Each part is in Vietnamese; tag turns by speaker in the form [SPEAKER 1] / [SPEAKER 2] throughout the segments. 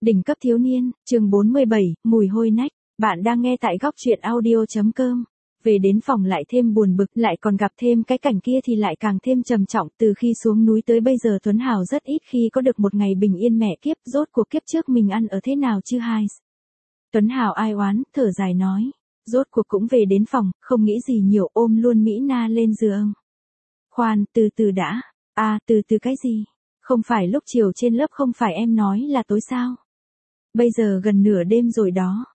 [SPEAKER 1] Đỉnh cấp thiếu niên, chương 47, mùi hôi nách. Bạn đang nghe tại góc truyện audio.com. Về đến phòng lại thêm buồn bực, lại còn gặp thêm cái cảnh kia thì lại càng thêm trầm trọng. Từ khi xuống núi tới bây giờ Tuấn Hào rất ít khi có được một ngày bình yên. Mẹ kiếp, rốt cuộc kiếp trước mình ăn ở thế nào chứ hai. Tuấn Hào ai oán, thở dài nói. Rốt cuộc cũng về đến phòng, không nghĩ gì nhiều, ôm luôn Mỹ Na lên giường. Khoan, từ từ đã. Từ từ cái gì? Không phải lúc chiều trên lớp không phải em nói là tối sao? Bây giờ gần nửa đêm rồi đó.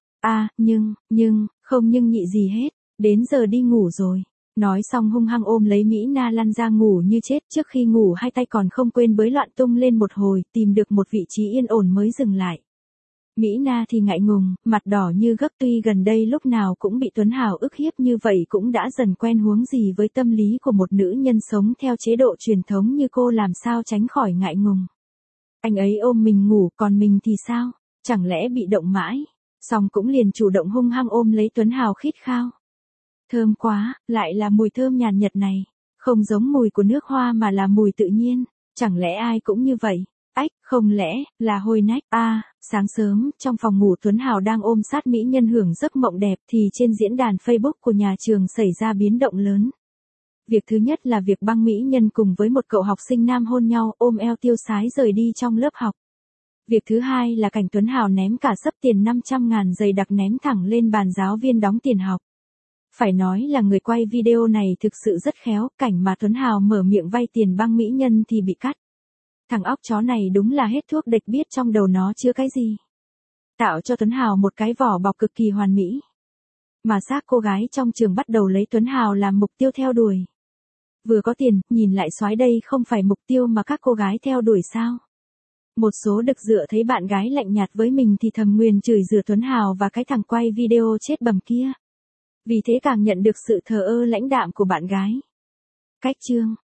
[SPEAKER 1] Không nhưng nhị gì hết. Đến giờ đi ngủ rồi. Nói xong hung hăng ôm lấy Mỹ Na lăn ra ngủ như chết. Trước khi ngủ hai tay còn không quên bới loạn tung lên một hồi, tìm được một vị trí yên ổn mới dừng lại. Mỹ Na thì ngại ngùng, mặt đỏ như gấc, tuy gần đây lúc nào cũng bị Tuấn Hào ức hiếp như vậy cũng đã dần quen, huống gì với tâm lý của một nữ nhân sống theo chế độ truyền thống như cô làm sao tránh khỏi ngại ngùng. Anh ấy ôm mình ngủ, còn mình thì sao? Chẳng lẽ bị động mãi? Xong cũng liền chủ động hung hăng ôm lấy Tuấn Hào khít khao. Thơm quá, lại là mùi thơm nhàn nhật này. Không giống mùi của nước hoa mà là mùi tự nhiên. Chẳng lẽ ai cũng như vậy? Không lẽ là hôi nách? Sáng sớm, trong phòng ngủ Tuấn Hào đang ôm sát mỹ nhân hưởng giấc mộng đẹp thì trên diễn đàn Facebook của nhà trường xảy ra biến động lớn. Việc thứ nhất là việc băng mỹ nhân cùng với một cậu học sinh nam hôn nhau, ôm eo tiêu sái rời đi trong lớp học. Việc thứ hai là cảnh Tuấn Hào ném cả xấp tiền 500.000 dày đặc ném thẳng lên bàn giáo viên đóng tiền học. Phải nói là người quay video này thực sự rất khéo, cảnh mà Tuấn Hào mở miệng vay tiền băng mỹ nhân thì bị cắt. Thằng óc chó này đúng là hết thuốc địch, biết trong đầu nó chứa cái gì. Tạo cho Tuấn Hào một cái vỏ bọc cực kỳ hoàn mỹ. Mà xác cô gái trong trường bắt đầu lấy Tuấn Hào làm mục tiêu theo đuổi. Vừa có tiền, nhìn lại soái đây không phải mục tiêu mà các cô gái theo đuổi sao? Một số đực dựa thấy bạn gái lạnh nhạt với mình thì thầm nguyền chửi rủa Tuấn Hào và cái thằng quay video chết bầm kia. Vì thế càng nhận được sự thờ ơ lãnh đạm của bạn gái. Cách chương.